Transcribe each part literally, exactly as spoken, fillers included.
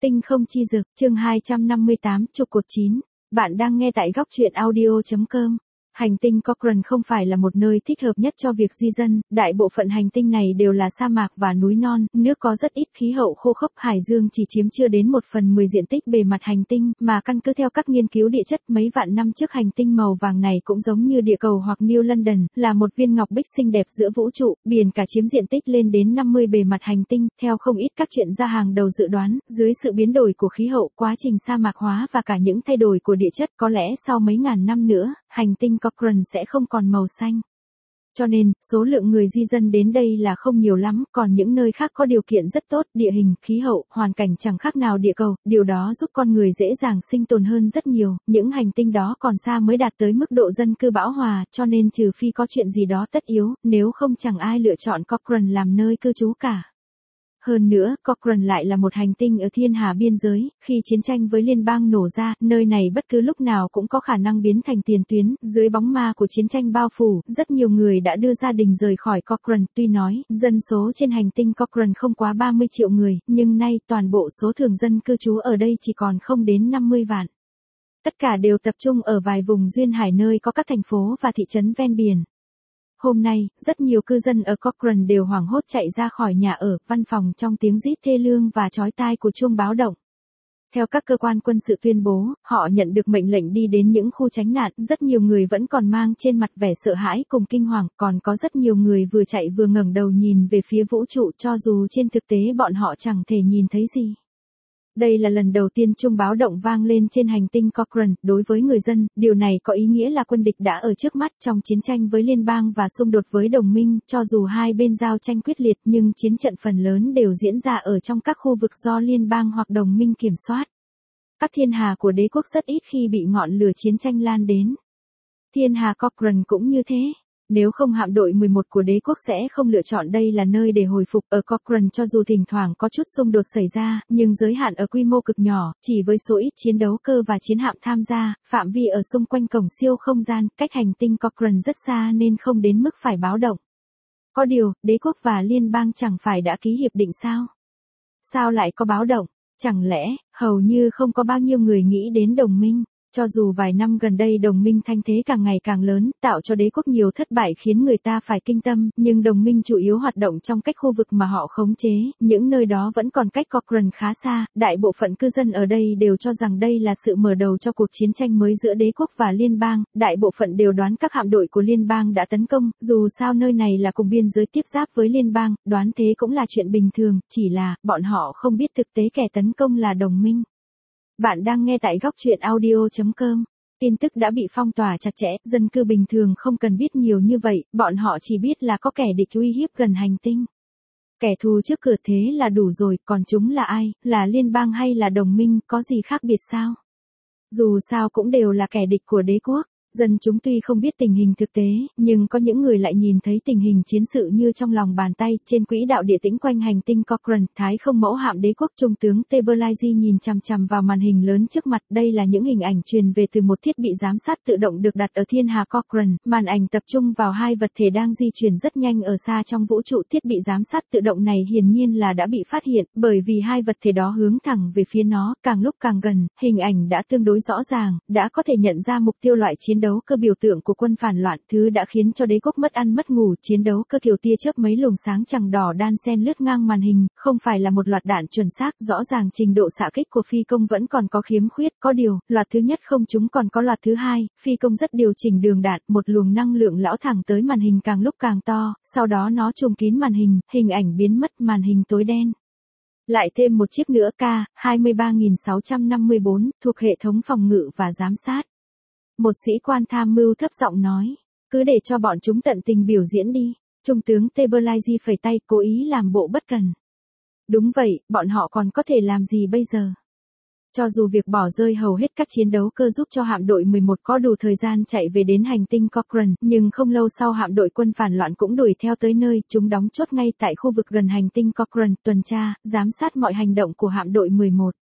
Tinh không chi dược, chương hai trăm năm mươi tám, trụ cột chín. Bạn đang nghe tại góc truyện audio chấm com. Hành tinh Cochrane không phải là một nơi thích hợp nhất cho việc di dân, đại bộ phận hành tinh này đều là sa mạc và núi non, nước có rất ít, khí hậu khô khốc, hải dương chỉ chiếm chưa đến một phần mười diện tích bề mặt hành tinh, mà căn cứ theo các nghiên cứu địa chất mấy vạn năm trước hành tinh màu vàng này cũng giống như địa cầu hoặc New London, là một viên ngọc bích xinh đẹp giữa vũ trụ, biển cả chiếm diện tích lên đến năm mươi bề mặt hành tinh, theo không ít các chuyên gia hàng đầu dự đoán, dưới sự biến đổi của khí hậu, quá trình sa mạc hóa và cả những thay đổi của địa chất, có lẽ sau mấy ngàn năm nữa, hành tinh Cochrane sẽ không còn màu xanh. Cho nên, số lượng người di dân đến đây là không nhiều lắm, còn những nơi khác có điều kiện rất tốt, địa hình, khí hậu, hoàn cảnh chẳng khác nào địa cầu, điều đó giúp con người dễ dàng sinh tồn hơn rất nhiều, những hành tinh đó còn xa mới đạt tới mức độ dân cư bão hòa, cho nên trừ phi có chuyện gì đó tất yếu, nếu không chẳng ai lựa chọn Cochrane làm nơi cư trú cả. Hơn nữa, Cochrane lại là một hành tinh ở thiên hà biên giới, khi chiến tranh với liên bang nổ ra, nơi này bất cứ lúc nào cũng có khả năng biến thành tiền tuyến, dưới bóng ma của chiến tranh bao phủ, rất nhiều người đã đưa gia đình rời khỏi Cochrane, tuy nói, dân số trên hành tinh Cochrane không quá ba mươi triệu người, nhưng nay toàn bộ số thường dân cư trú ở đây chỉ còn không đến năm mươi vạn. Tất cả đều tập trung ở vài vùng duyên hải nơi có các thành phố và thị trấn ven biển. Hôm nay, rất nhiều cư dân ở Cochrane đều hoảng hốt chạy ra khỏi nhà ở, văn phòng trong tiếng rít thê lương và chói tai của chuông báo động. Theo các cơ quan quân sự tuyên bố, họ nhận được mệnh lệnh đi đến những khu tránh nạn, rất nhiều người vẫn còn mang trên mặt vẻ sợ hãi cùng kinh hoàng, còn có rất nhiều người vừa chạy vừa ngẩng đầu nhìn về phía vũ trụ cho dù trên thực tế bọn họ chẳng thể nhìn thấy gì. Đây là lần đầu tiên chuông báo động vang lên trên hành tinh Cochrane, đối với người dân, điều này có ý nghĩa là quân địch đã ở trước mắt trong chiến tranh với liên bang và xung đột với đồng minh, cho dù hai bên giao tranh quyết liệt nhưng chiến trận phần lớn đều diễn ra ở trong các khu vực do liên bang hoặc đồng minh kiểm soát. Các thiên hà của đế quốc rất ít khi bị ngọn lửa chiến tranh lan đến. Thiên hà Cochrane cũng như thế. Nếu không hạm đội mười một của đế quốc sẽ không lựa chọn đây là nơi để hồi phục. Ở Cochrane cho dù thỉnh thoảng có chút xung đột xảy ra, nhưng giới hạn ở quy mô cực nhỏ, chỉ với số ít chiến đấu cơ và chiến hạm tham gia, phạm vi ở xung quanh cổng siêu không gian, cách hành tinh Cochrane rất xa nên không đến mức phải báo động. Có điều, đế quốc và liên bang chẳng phải đã ký hiệp định sao? Sao lại có báo động? Chẳng lẽ, hầu như không có bao nhiêu người nghĩ đến đồng minh? Cho dù vài năm gần đây đồng minh thanh thế càng ngày càng lớn, tạo cho đế quốc nhiều thất bại khiến người ta phải kinh tâm, nhưng đồng minh chủ yếu hoạt động trong cách khu vực mà họ khống chế, những nơi đó vẫn còn cách Cochrane khá xa, đại bộ phận cư dân ở đây đều cho rằng đây là sự mở đầu cho cuộc chiến tranh mới giữa đế quốc và liên bang, đại bộ phận đều đoán các hạm đội của liên bang đã tấn công, dù sao nơi này là cùng biên giới tiếp giáp với liên bang, đoán thế cũng là chuyện bình thường, chỉ là, bọn họ không biết thực tế kẻ tấn công là đồng minh. Bạn đang nghe tại góc truyện audio chấm com. Tin tức đã bị phong tỏa chặt chẽ, dân cư bình thường không cần biết nhiều như vậy, bọn họ chỉ biết là có kẻ địch uy hiếp gần hành tinh. Kẻ thù trước cửa thế là đủ rồi, còn chúng là ai, là liên bang hay là đồng minh, có gì khác biệt sao? Dù sao cũng đều là kẻ địch của đế quốc. Dân chúng tuy không biết tình hình thực tế, nhưng có những người lại nhìn thấy tình hình chiến sự như trong lòng bàn tay, trên quỹ đạo địa tĩnh quanh hành tinh Cochrane, Thái không mẫu hạm đế quốc trung tướng Tebelazi nhìn chằm chằm vào màn hình lớn trước mặt, đây là những hình ảnh truyền về từ một thiết bị giám sát tự động được đặt ở thiên hà Cochrane, màn ảnh tập trung vào hai vật thể đang di chuyển rất nhanh ở xa trong vũ trụ, thiết bị giám sát tự động này hiển nhiên là đã bị phát hiện, bởi vì hai vật thể đó hướng thẳng về phía nó, càng lúc càng gần, hình ảnh đã tương đối rõ ràng, đã có thể nhận ra mục tiêu loại chiến đấu cơ biểu tượng của quân phản loạn, thứ đã khiến cho đế quốc mất ăn mất ngủ, chiến đấu cơ kiểu tia chớp mấy luồng sáng chằng đỏ đan xen lướt ngang màn hình, không phải là một loạt đạn chuẩn xác, rõ ràng trình độ xạ kích của phi công vẫn còn có khiếm khuyết, có điều, loạt thứ nhất không trúng còn có loạt thứ hai, phi công rất điều chỉnh đường đạn, một luồng năng lượng lão thẳng tới màn hình càng lúc càng to, sau đó nó trùm kín màn hình, hình ảnh biến mất, màn hình tối đen. Lại thêm một chiếc nữa K hai ba sáu năm bốn, thuộc hệ thống phòng ngự và giám sát. Một sĩ quan tham mưu thấp giọng nói, cứ để cho bọn chúng tận tình biểu diễn đi. Trung tướng Tebelazi phẩy tay, cố ý làm bộ bất cần. Đúng vậy, bọn họ còn có thể làm gì bây giờ? Cho dù việc bỏ rơi hầu hết các chiến đấu cơ giúp cho hạm đội mười một có đủ thời gian chạy về đến hành tinh Cochrane, nhưng không lâu sau hạm đội quân phản loạn cũng đuổi theo tới nơi, chúng đóng chốt ngay tại khu vực gần hành tinh Cochrane, tuần tra, giám sát mọi hành động của hạm đội mười một.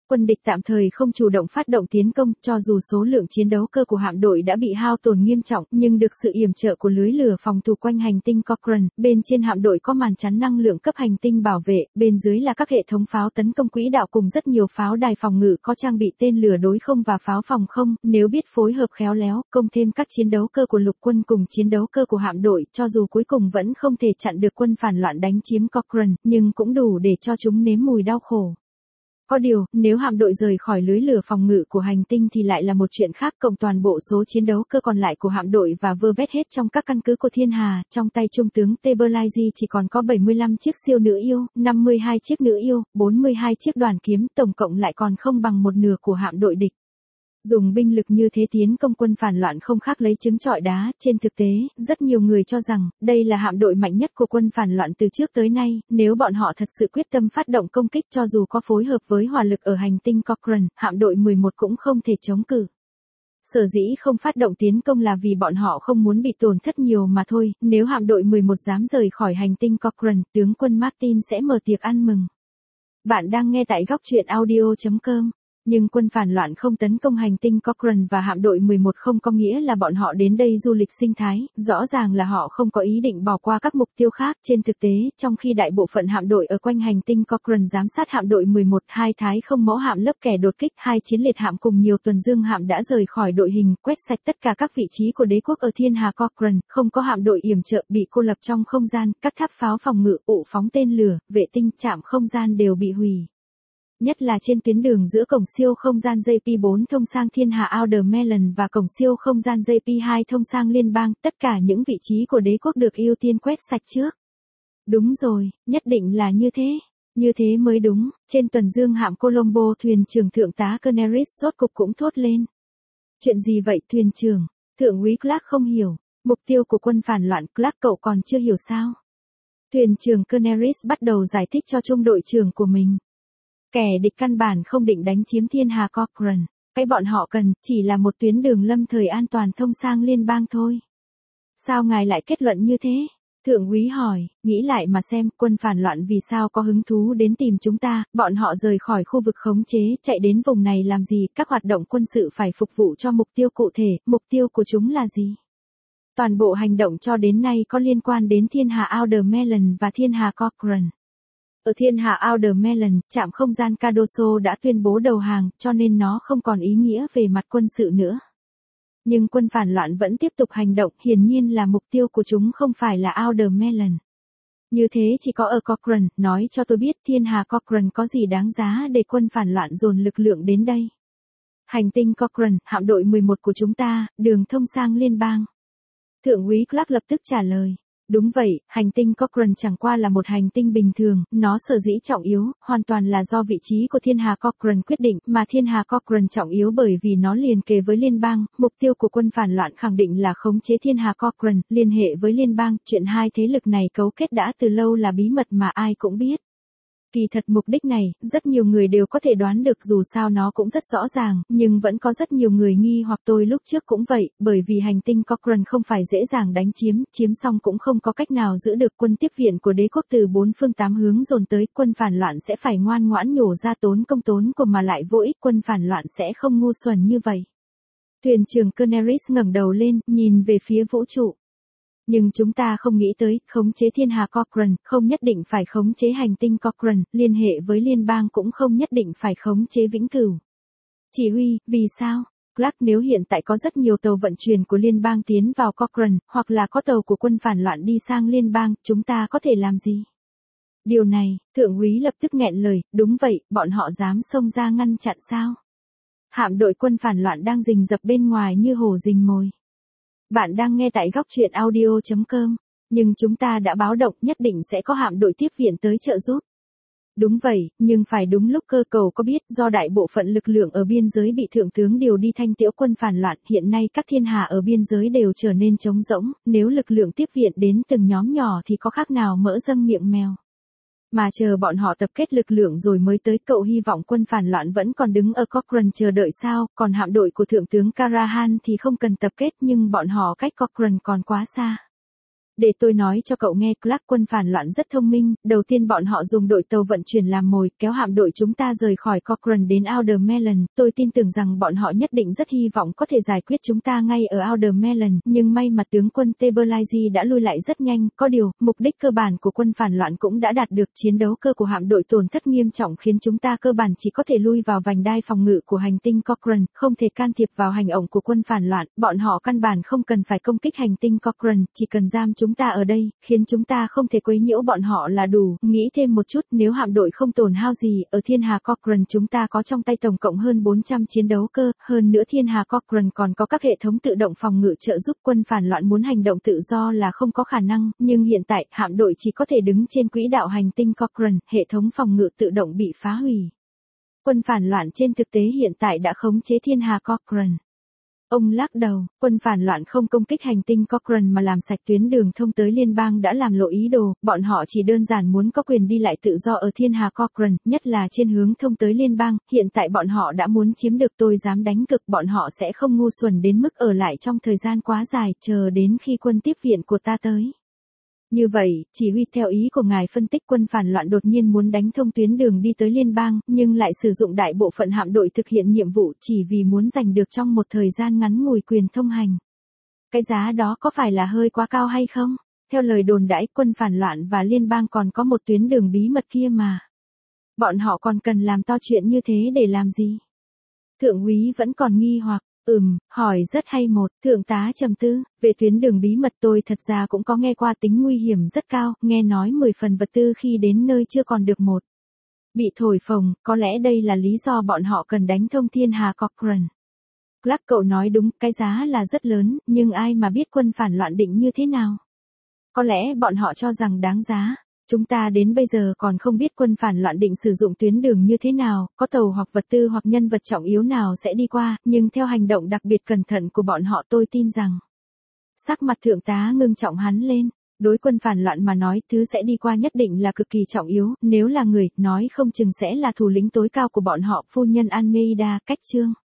Quân địch tạm thời không chủ động phát động tiến công, cho dù số lượng chiến đấu cơ của hạm đội đã bị hao tổn nghiêm trọng, nhưng được sự yểm trợ của lưới lửa phòng thủ quanh hành tinh Cochrane, bên trên hạm đội có màn chắn năng lượng cấp hành tinh bảo vệ, bên dưới là các hệ thống pháo tấn công quỹ đạo cùng rất nhiều pháo đài phòng ngự có trang bị tên lửa đối không và pháo phòng không, nếu biết phối hợp khéo léo, công thêm các chiến đấu cơ của lục quân cùng chiến đấu cơ của hạm đội, cho dù cuối cùng vẫn không thể chặn được quân phản loạn đánh chiếm Cochrane, nhưng cũng đủ để cho chúng nếm mùi đau khổ. Có điều, nếu hạm đội rời khỏi lưới lửa phòng ngự của hành tinh thì lại là một chuyện khác, cộng toàn bộ số chiến đấu cơ còn lại của hạm đội và vơ vét hết trong các căn cứ của thiên hà, trong tay trung tướng Teberlaizi chỉ còn có bảy mươi lăm chiếc siêu nữ yêu, năm mươi hai chiếc nữ yêu, bốn mươi hai chiếc đoàn kiếm, tổng cộng lại còn không bằng một nửa của hạm đội địch. Dùng binh lực như thế tiến công quân phản loạn không khác lấy trứng trọi đá, trên thực tế, rất nhiều người cho rằng, đây là hạm đội mạnh nhất của quân phản loạn từ trước tới nay, nếu bọn họ thật sự quyết tâm phát động công kích cho dù có phối hợp với hỏa lực ở hành tinh Cochrane, hạm đội mười một cũng không thể chống cự. Sở dĩ không phát động tiến công là vì bọn họ không muốn bị tổn thất nhiều mà thôi, nếu hạm đội mười một dám rời khỏi hành tinh Cochrane, tướng quân Martin sẽ mở tiệc ăn mừng. Bạn đang nghe tại góc truyện audio chấm com. Nhưng quân phản loạn không tấn công hành tinh Cochrane và hạm đội mười một không có nghĩa là bọn họ đến đây du lịch sinh thái, rõ ràng là họ không có ý định bỏ qua các mục tiêu khác. Trên thực tế, trong khi đại bộ phận hạm đội ở quanh hành tinh Cochrane giám sát hạm đội mười một, hai thái không mẫu hạm lớp kẻ đột kích, hai chiến liệt hạm cùng nhiều tuần dương hạm đã rời khỏi đội hình, quét sạch tất cả các vị trí của đế quốc ở thiên hà Cochrane, không có hạm đội yểm trợ bị cô lập trong không gian, các tháp pháo phòng ngự, ụ phóng tên lửa, vệ tinh, trạm không gian đều bị hủy. Nhất là trên tuyến đường giữa cổng siêu không gian J P bốn thông sang thiên hà Outer Melon và cổng siêu không gian J P hai thông sang liên bang, tất cả những vị trí của đế quốc được ưu tiên quét sạch trước. Đúng rồi, nhất định là như thế. Như thế mới đúng, trên tuần dương hạm Colombo thuyền trưởng thượng tá Cornelis rốt cục cũng thốt lên. Chuyện gì vậy thuyền trưởng? Thượng úy Clark không hiểu, mục tiêu của quân phản loạn Clark cậu còn chưa hiểu sao? Thuyền trưởng Cornelis bắt đầu giải thích cho trung đội trưởng của mình. Kẻ địch căn bản không định đánh chiếm thiên hà Cochrane, cái bọn họ cần chỉ là một tuyến đường lâm thời an toàn thông sang liên bang thôi. Sao ngài lại kết luận như thế? Thượng úy hỏi, nghĩ lại mà xem, quân phản loạn vì sao có hứng thú đến tìm chúng ta, bọn họ rời khỏi khu vực khống chế, chạy đến vùng này làm gì, các hoạt động quân sự phải phục vụ cho mục tiêu cụ thể, mục tiêu của chúng là gì? Toàn bộ hành động cho đến nay có liên quan đến thiên hà Outer Melon và thiên hà Cochrane. Ở thiên hà Outer Melon, trạm không gian Cardoso đã tuyên bố đầu hàng, cho nên nó không còn ý nghĩa về mặt quân sự nữa. Nhưng quân phản loạn vẫn tiếp tục hành động, hiển nhiên là mục tiêu của chúng không phải là Outer Melon. Như thế chỉ có ở Cochrane, nói cho tôi biết thiên hà Cochrane có gì đáng giá để quân phản loạn dồn lực lượng đến đây. Hành tinh Cochrane, hạm đội mười một của chúng ta, đường thông sang liên bang. Thượng úy Clark lập tức trả lời. Đúng vậy, hành tinh Cochrane chẳng qua là một hành tinh bình thường, nó sở dĩ trọng yếu, hoàn toàn là do vị trí của thiên hà Cochrane quyết định, mà thiên hà Cochrane trọng yếu bởi vì nó liền kề với liên bang, mục tiêu của quân phản loạn khẳng định là khống chế thiên hà Cochrane, liên hệ với liên bang, chuyện hai thế lực này cấu kết đã từ lâu là bí mật mà ai cũng biết. Kỳ thật mục đích này, rất nhiều người đều có thể đoán được dù sao nó cũng rất rõ ràng, nhưng vẫn có rất nhiều người nghi hoặc tôi lúc trước cũng vậy, bởi vì hành tinh Cochrane không phải dễ dàng đánh chiếm, chiếm xong cũng không có cách nào giữ được quân tiếp viện của đế quốc từ bốn phương tám hướng dồn tới, quân phản loạn sẽ phải ngoan ngoãn nhổ ra tốn công tốn của mà lại vô ích, quân phản loạn sẽ không ngu xuẩn như vậy. Thuyền trưởng Cornelis ngẩng đầu lên, nhìn về phía vũ trụ. Nhưng chúng ta không nghĩ tới, khống chế thiên hà Cochrane, không nhất định phải khống chế hành tinh Cochrane, liên hệ với liên bang cũng không nhất định phải khống chế vĩnh cửu. Chỉ huy, vì sao? Clark, nếu hiện tại có rất nhiều tàu vận chuyển của liên bang tiến vào Cochrane, hoặc là có tàu của quân phản loạn đi sang liên bang, chúng ta có thể làm gì? Điều này, thượng úy lập tức nghẹn lời, đúng vậy, bọn họ dám xông ra ngăn chặn sao? Hạm đội quân phản loạn đang rình rập bên ngoài như hổ rình mồi. Bạn đang nghe tại góc truyện audio chấm com, nhưng chúng ta đã báo động nhất định sẽ có hạm đội tiếp viện tới trợ giúp. Đúng vậy, nhưng phải đúng lúc cơ cầu có biết do đại bộ phận lực lượng ở biên giới bị thượng tướng điều đi thanh tiễu quân phản loạn, hiện nay các thiên hà ở biên giới đều trở nên trống rỗng, nếu lực lượng tiếp viện đến từng nhóm nhỏ thì có khác nào mỡ dâng miệng mèo. Mà chờ bọn họ tập kết lực lượng rồi mới tới, cậu hy vọng quân phản loạn vẫn còn đứng ở Cochrane chờ đợi sao, còn hạm đội của thượng tướng Karahan thì không cần tập kết nhưng bọn họ cách Cochrane còn quá xa. Để tôi nói cho cậu nghe, Clark, quân phản loạn rất thông minh, đầu tiên bọn họ dùng đội tàu vận chuyển làm mồi, kéo hạm đội chúng ta rời khỏi Cochrane đến Aldermelon, tôi tin tưởng rằng bọn họ nhất định rất hy vọng có thể giải quyết chúng ta ngay ở Aldermelon, nhưng may mà tướng quân Taberlizzi đã lui lại rất nhanh, có điều, mục đích cơ bản của quân phản loạn cũng đã đạt được, chiến đấu cơ của hạm đội tổn thất nghiêm trọng khiến chúng ta cơ bản chỉ có thể lui vào vành đai phòng ngự của hành tinh Cochrane, không thể can thiệp vào hành động của quân phản loạn, bọn họ căn bản không cần phải công kích hành tinh Cochrane, chỉ cần giam chúng ta ở đây, khiến chúng ta không thể quấy nhiễu bọn họ là đủ. Nghĩ thêm một chút, nếu hạm đội không tổn hao gì, ở Thiên Hà Cochrane chúng ta có trong tay tổng cộng hơn bốn trăm chiến đấu cơ, hơn nữa Thiên Hà Cochrane còn có các hệ thống tự động phòng ngự trợ giúp. Quân phản loạn muốn hành động tự do là không có khả năng, nhưng hiện tại, hạm đội chỉ có thể đứng trên quỹ đạo hành tinh Cochrane, hệ thống phòng ngự tự động bị phá hủy. Quân phản loạn trên thực tế hiện tại đã khống chế Thiên Hà Cochrane. Ông lắc đầu, quân phản loạn không công kích hành tinh Cochrane mà làm sạch tuyến đường thông tới liên bang đã làm lộ ý đồ, bọn họ chỉ đơn giản muốn có quyền đi lại tự do ở Thiên Hà Cochrane, nhất là trên hướng thông tới liên bang, hiện tại bọn họ đã muốn chiếm được, tôi dám đánh cược bọn họ sẽ không ngu xuẩn đến mức ở lại trong thời gian quá dài, chờ đến khi quân tiếp viện của ta tới. Như vậy, chỉ huy theo ý của ngài phân tích quân phản loạn đột nhiên muốn đánh thông tuyến đường đi tới liên bang, nhưng lại sử dụng đại bộ phận hạm đội thực hiện nhiệm vụ chỉ vì muốn giành được trong một thời gian ngắn ngủi quyền thông hành. Cái giá đó có phải là hơi quá cao hay không? Theo lời đồn đãi, quân phản loạn và liên bang còn có một tuyến đường bí mật kia mà. Bọn họ còn cần làm to chuyện như thế để làm gì? Thượng úy vẫn còn nghi hoặc. Ừm, hỏi rất hay một, thượng tá trầm tư, về tuyến đường bí mật tôi thật ra cũng có nghe qua tính nguy hiểm rất cao, nghe nói mười phần vật tư khi đến nơi chưa còn được một. Bị thổi phồng, có lẽ đây là lý do bọn họ cần đánh thông Thiên Hà Cochrane. Clark, cậu nói đúng, cái giá là rất lớn, nhưng ai mà biết quân phản loạn định như thế nào? Có lẽ bọn họ cho rằng đáng giá. Chúng ta đến bây giờ còn không biết quân phản loạn định sử dụng tuyến đường như thế nào, có tàu hoặc vật tư hoặc nhân vật trọng yếu nào sẽ đi qua, nhưng theo hành động đặc biệt cẩn thận của bọn họ tôi tin rằng. Sắc mặt thượng tá ngưng trọng hắn lên, đối quân phản loạn mà nói thứ sẽ đi qua nhất định là cực kỳ trọng yếu, nếu là người, nói không chừng sẽ là thủ lĩnh tối cao của bọn họ, phu nhân Almeida, cách chương.